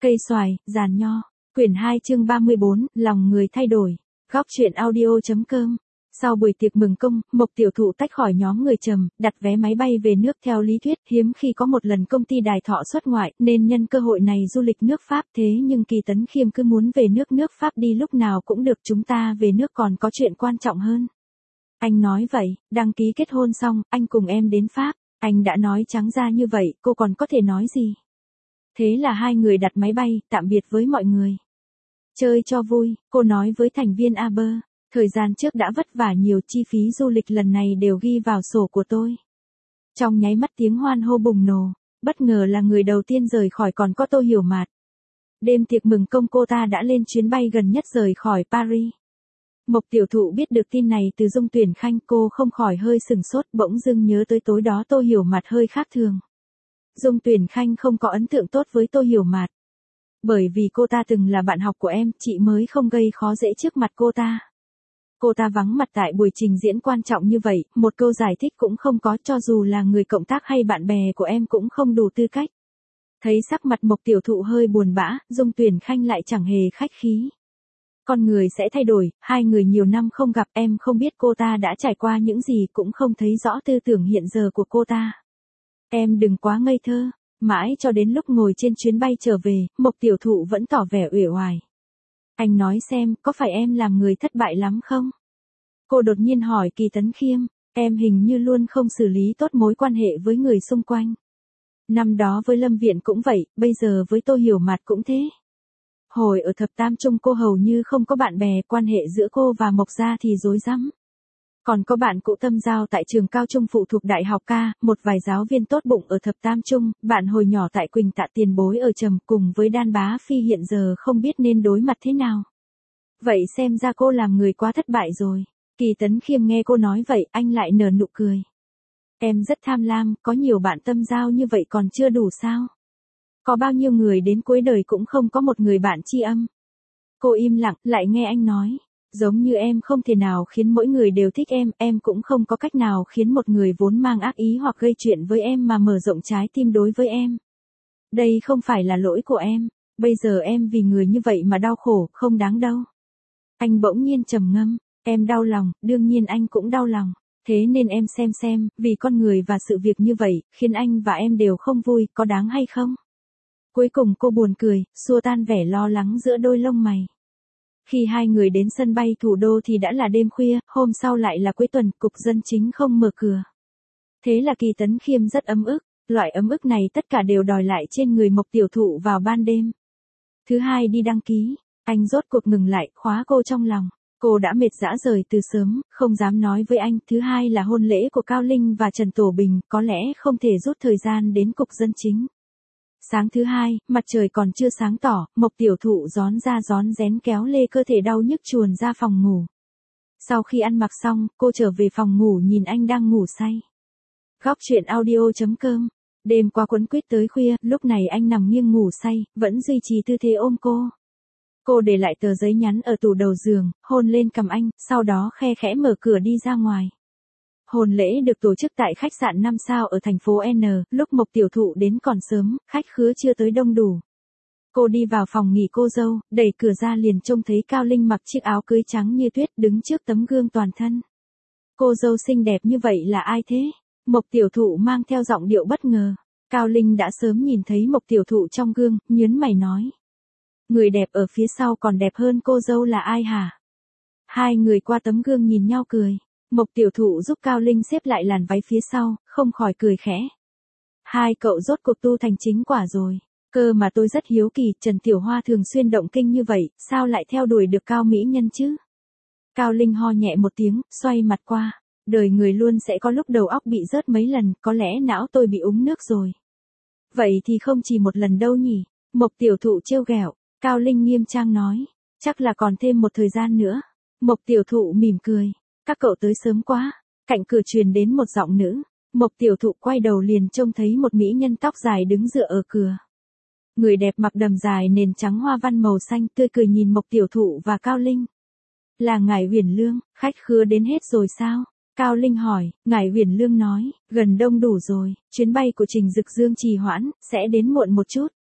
Cây xoài, giàn nho. Quyển 2 chương 34, lòng người thay đổi. Góc truyện audio.com. Sau buổi tiệc mừng công, Mộc Tiểu Thụ tách khỏi nhóm người trầm, đặt vé máy bay về nước. Theo lý thuyết, hiếm khi có một lần công ty Đài Thọ xuất ngoại, nên nhân cơ hội này du lịch nước Pháp. Thế nhưng Kỳ Tấn Khiêm cứ muốn về nước Pháp đi lúc nào cũng được, chúng ta về nước còn có chuyện quan trọng hơn. Anh nói vậy, đăng ký kết hôn xong, anh cùng em đến Pháp. Anh đã nói trắng ra như vậy, cô còn có thể nói gì? Thế là hai người đặt máy bay, tạm biệt với mọi người. Chơi cho vui, cô nói với thành viên Aber. Thời gian trước đã vất vả nhiều, chi phí du lịch lần này đều ghi vào sổ của tôi. Trong nháy mắt tiếng hoan hô bùng nổ, bất ngờ là người đầu tiên rời khỏi còn có Tô Hiểu Mạt. Đêm tiệc mừng công cô ta đã lên chuyến bay gần nhất rời khỏi Paris. Mộc Tiểu Thụ biết được tin này từ Dung Tuyển Khanh, cô không khỏi hơi sừng sốt, bỗng dưng nhớ tới tối đó Tô Hiểu Mạt hơi khác thường. Dung Tuyển Khanh không có ấn tượng tốt với Tô Hiểu Mạt. Bởi vì cô ta từng là bạn học của em, chị mới không gây khó dễ trước mặt cô ta. Cô ta vắng mặt tại buổi trình diễn quan trọng như vậy, một câu giải thích cũng không có, cho dù là người cộng tác hay bạn bè của em cũng không đủ tư cách. Thấy sắc mặt Mộc Tiểu Thụ hơi buồn bã, Dung Tuyển Khanh lại chẳng hề khách khí. Con người sẽ thay đổi, hai người nhiều năm không gặp, em không biết cô ta đã trải qua những gì, cũng không thấy rõ tư tưởng hiện giờ của cô ta. Em đừng quá ngây thơ. Mãi cho đến lúc ngồi trên chuyến bay trở về, Mộc Tiểu Thụ vẫn tỏ vẻ uể oải. Anh nói xem, có phải em làm người thất bại lắm không? Cô đột nhiên hỏi Kỳ Tấn Khiêm, em hình như luôn không xử lý tốt mối quan hệ với người xung quanh. Năm đó với Lâm Viện cũng vậy, bây giờ với Tô Hiểu Mạt cũng thế. Hồi ở thập tam trung cô hầu như không có bạn bè, quan hệ giữa cô và Mộc gia thì rối rắm. Còn có bạn cũ tâm giao tại trường cao trung phụ thuộc Đại học Ca, một vài giáo viên tốt bụng ở thập tam trung, bạn hồi nhỏ tại Quỳnh Tạ tiền bối ở Trầm, cùng với Đan Bá Phi hiện giờ không biết nên đối mặt thế nào. Vậy xem ra cô làm người quá thất bại rồi. Kỳ Tấn Khiêm nghe cô nói vậy, anh lại nở nụ cười. Em rất tham lam, có nhiều bạn tâm giao như vậy còn chưa đủ sao? Có bao nhiêu người đến cuối đời cũng không có một người bạn tri âm. Cô im lặng, lại nghe anh nói. Giống như em không thể nào khiến mỗi người đều thích em cũng không có cách nào khiến một người vốn mang ác ý hoặc gây chuyện với em mà mở rộng trái tim đối với em. Đây không phải là lỗi của em, bây giờ em vì người như vậy mà đau khổ, không đáng đâu. Anh bỗng nhiên trầm ngâm, em đau lòng, đương nhiên anh cũng đau lòng. Thế nên em xem, vì con người và sự việc như vậy, khiến anh và em đều không vui, có đáng hay không? Cuối cùng cô buồn cười, xua tan vẻ lo lắng giữa đôi lông mày. Khi hai người đến sân bay thủ đô thì đã là đêm khuya, hôm sau lại là cuối tuần, cục dân chính không mở cửa. Thế là Kỳ Tấn Khiêm rất ấm ức, loại ấm ức này tất cả đều đòi lại trên người Mộc Tiểu Thụ vào ban đêm. Thứ hai đi đăng ký, anh rốt cuộc ngừng lại, khóa cô trong lòng. Cô đã mệt rã rời từ sớm, không dám nói với anh. Thứ hai là hôn lễ của Cao Linh và Trần Tổ Bình, có lẽ không thể rút thời gian đến cục dân chính. Sáng thứ hai, mặt trời còn chưa sáng tỏ, Mộc Tiểu Thụ rón ra rón rén kéo lê cơ thể đau nhức chuồn ra phòng ngủ. Sau khi ăn mặc xong, cô trở về phòng ngủ nhìn anh đang ngủ say. Góc truyện audio.com. Đêm qua quấn quýt tới khuya, lúc này anh nằm nghiêng ngủ say, vẫn duy trì tư thế ôm cô. Cô để lại tờ giấy nhắn ở tủ đầu giường, hôn lên cằm anh, sau đó khe khẽ mở cửa đi ra ngoài. Hôn lễ được tổ chức tại khách sạn 5 sao ở thành phố N, lúc Mộc Tiểu Thụ đến còn sớm, khách khứa chưa tới đông đủ. Cô đi vào phòng nghỉ cô dâu, đẩy cửa ra liền trông thấy Cao Linh mặc chiếc áo cưới trắng như tuyết đứng trước tấm gương toàn thân. Cô dâu xinh đẹp như vậy là ai thế? Mộc Tiểu Thụ mang theo giọng điệu bất ngờ. Cao Linh đã sớm nhìn thấy Mộc Tiểu Thụ trong gương, nhớn mày nói. Người đẹp ở phía sau còn đẹp hơn cô dâu là ai hả? Hai người qua tấm gương nhìn nhau cười. Mộc Tiểu Thụ giúp Cao Linh xếp lại làn váy phía sau, không khỏi cười khẽ. Hai cậu rốt cuộc tu thành chính quả rồi. Cơ mà tôi rất hiếu kỳ, Trần Tiểu Hoa thường xuyên động kinh như vậy, sao lại theo đuổi được Cao mỹ nhân chứ? Cao Linh ho nhẹ một tiếng, xoay mặt qua. Đời người luôn sẽ có lúc đầu óc bị rớt mấy lần, có lẽ não tôi bị úng nước rồi. Vậy thì không chỉ một lần đâu nhỉ? Mộc Tiểu Thụ trêu ghẹo. Cao Linh nghiêm trang nói. Chắc là còn thêm một thời gian nữa. Mộc Tiểu Thụ mỉm cười. Các cậu tới sớm quá. Cạnh cửa truyền đến một giọng nữ. Mộc Tiểu Thụ quay đầu liền trông thấy một mỹ nhân tóc dài đứng dựa ở cửa. Người đẹp mặc đầm dài nền trắng hoa văn màu xanh, tươi cười nhìn Mộc Tiểu Thụ và Cao Linh. Là ngài Uyển Lương, khách khứa đến hết rồi sao? Cao Linh hỏi. Ngài Uyển Lương nói, gần đông đủ rồi, chuyến bay của Trình Dực Dương trì hoãn, sẽ đến muộn một chút.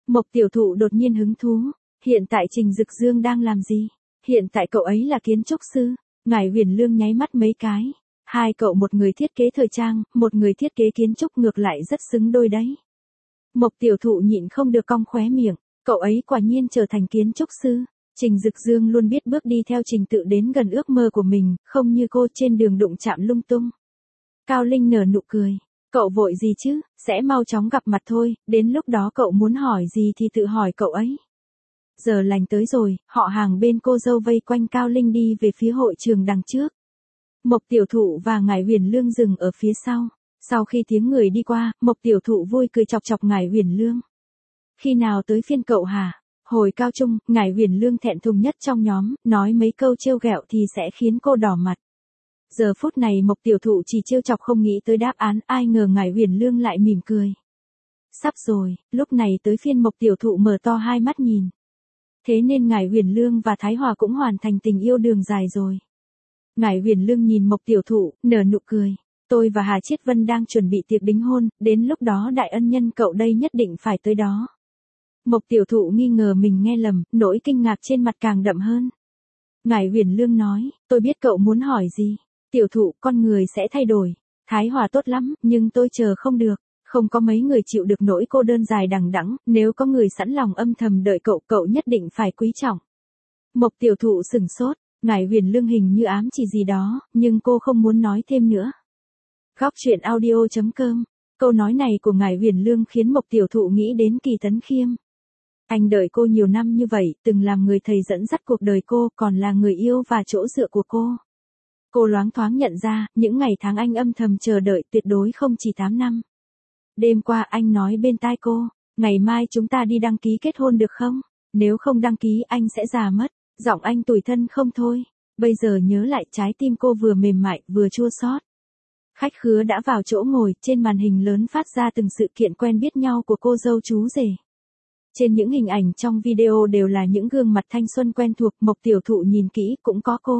Mộc tiểu thụ đột nhiên hứng thú. Hiện tại Trình Dực Dương đang làm gì? Hiện tại cậu ấy là kiến trúc sư. Ngải Huyền Lương nháy mắt mấy cái. Hai cậu, một người thiết kế thời trang, một người thiết kế kiến trúc, ngược lại rất xứng đôi đấy. Mộc tiểu thụ nhịn không được cong khóe miệng. Cậu ấy quả nhiên trở thành kiến trúc sư. Trình Dực Dương luôn biết bước đi theo trình tự đến gần ước mơ của mình, không như cô trên đường đụng chạm lung tung. Cao Linh nở nụ cười. Cậu vội gì chứ, sẽ mau chóng gặp mặt thôi, đến lúc đó cậu muốn hỏi gì thì tự hỏi cậu ấy. Giờ lành tới rồi, họ hàng bên cô dâu vây quanh Cao Linh đi về phía hội trường đằng trước. Mộc tiểu thụ và Ngải Huyền Lương dừng ở phía sau. Sau khi tiếng người đi qua, Mộc tiểu thụ vui cười chọc chọc Ngải Huyền Lương. Khi nào tới phiên cậu hả? Hồi cao trung, Ngải Huyền Lương thẹn thùng nhất trong nhóm, nói mấy câu trêu ghẹo thì sẽ khiến cô đỏ mặt. Giờ phút này Mộc tiểu thụ chỉ trêu chọc không nghĩ tới đáp án, ai ngờ Ngải Huyền Lương lại mỉm cười. Sắp rồi, lúc này tới phiên Mộc tiểu thụ mở to hai mắt nhìn. Thế nên Ngải Huyền Lương và Thái Hòa cũng hoàn thành tình yêu đường dài rồi. Ngải Huyền Lương nhìn Mộc tiểu thụ, nở nụ cười. Tôi và Hà Chiết Vân đang chuẩn bị tiệc đính hôn, đến lúc đó đại ân nhân cậu đây nhất định phải tới đó. Mộc tiểu thụ nghi ngờ mình nghe lầm, nỗi kinh ngạc trên mặt càng đậm hơn. Ngải Huyền Lương nói, tôi biết cậu muốn hỏi gì. Tiểu thụ, con người sẽ thay đổi. Thái Hòa tốt lắm, nhưng tôi chờ không được. Không có mấy người chịu được nỗi cô đơn dài đằng đẵng, nếu có người sẵn lòng âm thầm đợi cậu, cậu nhất định phải quý trọng. Mộc tiểu thụ sừng sốt, Ngải Huyền Lương hình như ám chỉ gì đó, nhưng cô không muốn nói thêm nữa. Góc truyện audio.com. Câu nói này của Ngải Huyền Lương khiến Mộc tiểu thụ nghĩ đến Kỳ Tấn Khiêm. Anh đợi cô nhiều năm như vậy, từng làm người thầy dẫn dắt cuộc đời cô, còn là người yêu và chỗ dựa của cô. Cô loáng thoáng nhận ra, những ngày tháng anh âm thầm chờ đợi tuyệt đối không chỉ 8 năm. Đêm qua anh nói bên tai cô, ngày mai chúng ta đi đăng ký kết hôn được không? Nếu không đăng ký anh sẽ già mất. Giọng anh tủi thân không thôi. Bây giờ nhớ lại, trái tim cô vừa mềm mại vừa chua xót. Khách khứa đã vào chỗ ngồi, trên màn hình lớn phát ra từng sự kiện quen biết nhau của cô dâu chú rể. Trên những hình ảnh trong video đều là những gương mặt thanh xuân quen thuộc, Mộc tiểu thụ nhìn kỹ cũng có cô.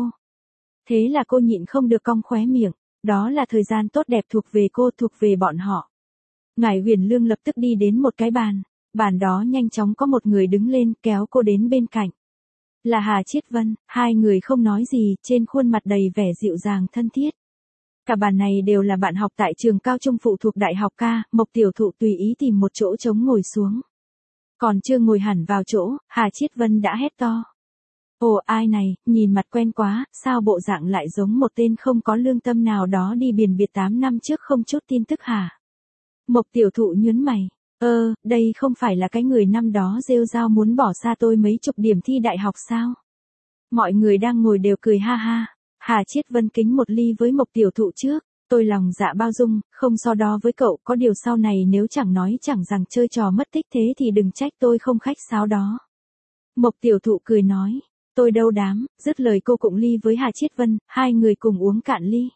Thế là cô nhịn không được cong khóe miệng, đó là thời gian tốt đẹp thuộc về cô, thuộc về bọn họ. Ngải Huyền Lương lập tức đi đến một cái bàn đó nhanh chóng có một người đứng lên kéo cô đến bên cạnh. Là Hà Chiết Vân, hai người không nói gì, trên khuôn mặt đầy vẻ dịu dàng thân thiết. Cả bàn này đều là bạn học tại trường cao trung phụ thuộc Đại học Ca, Mộc tiểu thụ tùy ý tìm một chỗ trống ngồi xuống. Còn chưa ngồi hẳn vào chỗ, Hà Chiết Vân đã hét to. Ồ, ai này, nhìn mặt quen quá, sao bộ dạng lại giống một tên không có lương tâm nào đó đi biển biệt 8 năm trước không chút tin tức hả? Mộc tiểu thụ nhớn mày. Đây không phải là cái người năm đó rêu rao muốn bỏ xa tôi mấy chục điểm thi đại học sao? Mọi người đang ngồi đều cười ha ha. Hà Chiết Vân kính một ly với Mộc tiểu thụ trước. Tôi lòng dạ bao dung, không so đo với cậu, có điều sau này nếu chẳng nói chẳng rằng chơi trò mất tích thế thì đừng trách tôi không khách sáo đó. Mộc tiểu thụ cười nói. Tôi đâu dám, dứt lời cô cũng ly với Hà Chiết Vân, hai người cùng uống cạn ly.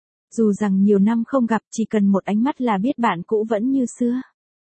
Dù rằng nhiều năm không gặp, chỉ cần một ánh mắt là biết bạn cũ vẫn như xưa.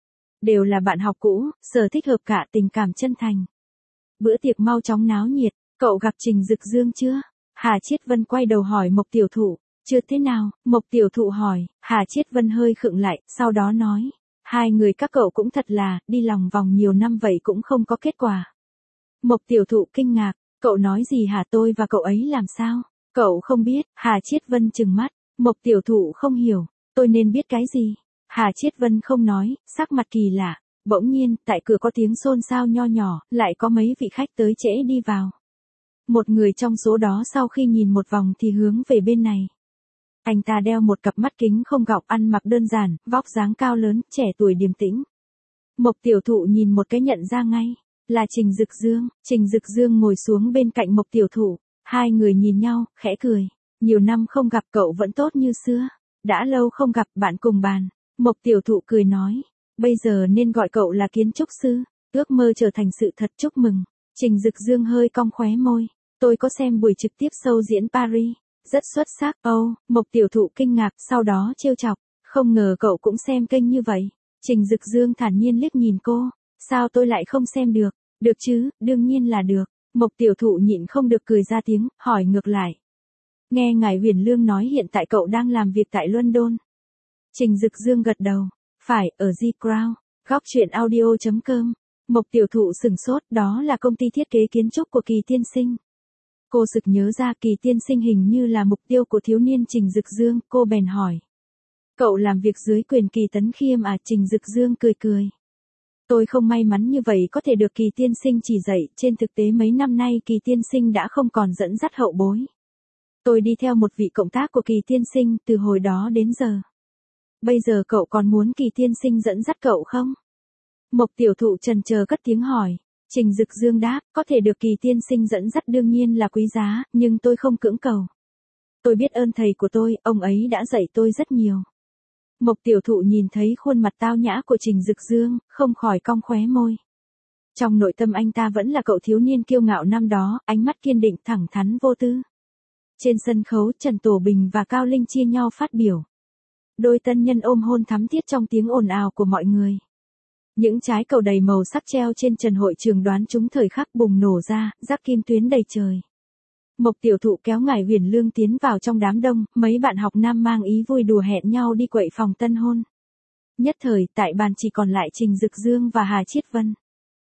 Đều là bạn học cũ, sở thích hợp cả, tình cảm chân thành. Bữa tiệc mau chóng náo nhiệt, cậu gặp Trình Dực Dương chưa? Hà Chiết Vân quay đầu hỏi Mộc tiểu thụ. Chưa thế nào, Mộc tiểu thụ hỏi, Hà Chiết Vân hơi khựng lại, sau đó nói. Hai người các cậu cũng thật là, đi lòng vòng nhiều năm vậy cũng không có kết quả. Mộc tiểu thụ kinh ngạc, cậu nói gì hả, tôi và cậu ấy làm sao? Cậu không biết, Hà Chiết Vân trừng mắt, Mộc tiểu thụ không hiểu, tôi nên biết cái gì? Hà Chiết Vân không nói, sắc mặt kỳ lạ. Bỗng nhiên, tại cửa có tiếng xôn xao nho nhỏ, lại có mấy vị khách tới trễ đi vào. Một người trong số đó sau khi nhìn một vòng thì hướng về bên này. Anh ta đeo một cặp mắt kính không gọng, ăn mặc đơn giản, vóc dáng cao lớn, trẻ tuổi điềm tĩnh. Mộc tiểu thụ nhìn một cái nhận ra ngay, là Trình Dực Dương. Trình Dực Dương ngồi xuống bên cạnh Mộc tiểu thụ, hai người nhìn nhau, khẽ cười. Nhiều năm không gặp cậu vẫn tốt như xưa. Đã lâu không gặp, bạn cùng bàn. Mộc tiểu thụ cười nói, bây giờ nên gọi cậu là kiến trúc sư, ước mơ trở thành sự thật, chúc mừng. Trình Dực Dương hơi cong khóe môi, tôi có xem buổi trực tiếp show diễn Paris, rất xuất sắc. Mộc tiểu thụ kinh ngạc, sau đó trêu chọc, không ngờ cậu cũng xem kênh như vậy. Trình Dực Dương thản nhiên liếc nhìn cô, sao tôi lại không xem được? Được chứ, đương nhiên là được. Mộc tiểu thụ nhịn không được cười ra tiếng, hỏi ngược lại. Nghe ngài Huyền Lương nói hiện tại cậu đang làm việc tại London. Trình Dực Dương gật đầu, phải, ở G Crown. Góc truyện audio.com. Mộc tiểu thụ sừng sốt, đó là công ty thiết kế kiến trúc của Kỳ tiên sinh. Cô sực nhớ ra Kỳ tiên sinh hình như là mục tiêu của thiếu niên Trình Dực Dương, cô bèn hỏi. Cậu làm việc dưới quyền Kỳ Tấn Khiêm à? Trình Dực Dương cười cười. Tôi không may mắn như vậy có thể được Kỳ tiên sinh chỉ dạy, trên thực tế mấy năm nay Kỳ tiên sinh đã không còn dẫn dắt hậu bối. Tôi đi theo một vị cộng tác của Kỳ tiên sinh từ hồi đó đến giờ. Bây giờ cậu còn muốn Kỳ tiên sinh dẫn dắt cậu không? Mộc tiểu thụ chần chờ cất tiếng hỏi. Trình Dực Dương đáp, có thể được Kỳ tiên sinh dẫn dắt đương nhiên là quý giá, nhưng tôi không cưỡng cầu. Tôi biết ơn thầy của tôi, ông ấy đã dạy tôi rất nhiều. Mộc tiểu thụ nhìn thấy khuôn mặt tao nhã của Trình Dực Dương, không khỏi cong khóe môi. Trong nội tâm anh ta vẫn là cậu thiếu niên kiêu ngạo năm đó, ánh mắt kiên định thẳng thắn vô tư. Trên sân khấu, Trần Tổ Bình và Cao Linh chia nhau phát biểu. Đôi tân nhân ôm hôn thắm thiết trong tiếng ồn ào của mọi người. Những trái cầu đầy màu sắc treo trên trần hội trường đoán chúng thời khắc bùng nổ ra, rắc kim tuyến đầy trời. Mộc tiểu thụ kéo Ngải Huyền Lương tiến vào trong đám đông, mấy bạn học nam mang ý vui đùa hẹn nhau đi quậy phòng tân hôn. Nhất thời, tại bàn chỉ còn lại Trình Dực Dương và Hà Chiết Vân.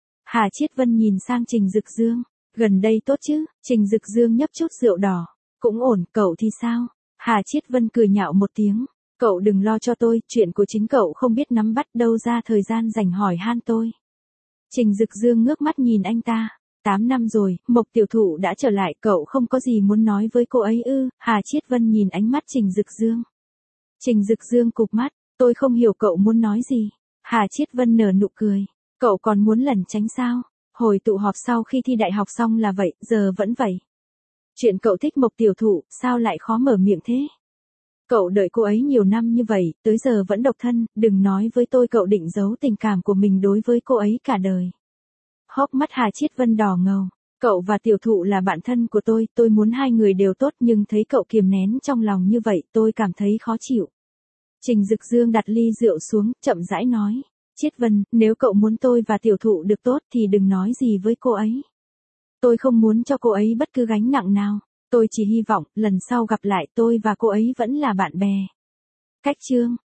Hà Chiết Vân nhìn sang Trình Dực Dương, gần đây tốt chứ? Trình Dực Dương nhấp chút rượu đỏ. Cũng ổn, cậu thì sao? Hà Chiết Vân cười nhạo một tiếng. Cậu đừng lo cho tôi, chuyện của chính cậu không biết nắm bắt đâu ra thời gian rảnh hỏi han tôi. Trình Dực Dương ngước mắt nhìn anh ta. 8 năm rồi, Mộc tiểu thụ đã trở lại, cậu không có gì muốn nói với cô ấy ư? Hà Chiết Vân nhìn ánh mắt Trình Dực Dương. Trình Dực Dương cụp mắt, tôi không hiểu cậu muốn nói gì. Hà Chiết Vân nở nụ cười. Cậu còn muốn lẩn tránh sao? Hồi tụ họp sau khi thi đại học xong là vậy, giờ vẫn vậy. Chuyện cậu thích Mộc tiểu thụ, sao lại khó mở miệng thế? Cậu đợi cô ấy nhiều năm như vậy, tới giờ vẫn độc thân, đừng nói với tôi cậu định giấu tình cảm của mình đối với cô ấy cả đời. Hốc mắt Hà Chiết Vân đỏ ngầu. Cậu và tiểu thụ là bạn thân của tôi muốn hai người đều tốt nhưng thấy cậu kiềm nén trong lòng như vậy tôi cảm thấy khó chịu. Trình Dực Dương đặt ly rượu xuống, chậm rãi nói. Chiết Vân, nếu cậu muốn tôi và tiểu thụ được tốt thì đừng nói gì với cô ấy. Tôi không muốn cho cô ấy bất cứ gánh nặng nào. Tôi chỉ hy vọng, lần sau gặp lại tôi và cô ấy vẫn là bạn bè. Cách chương.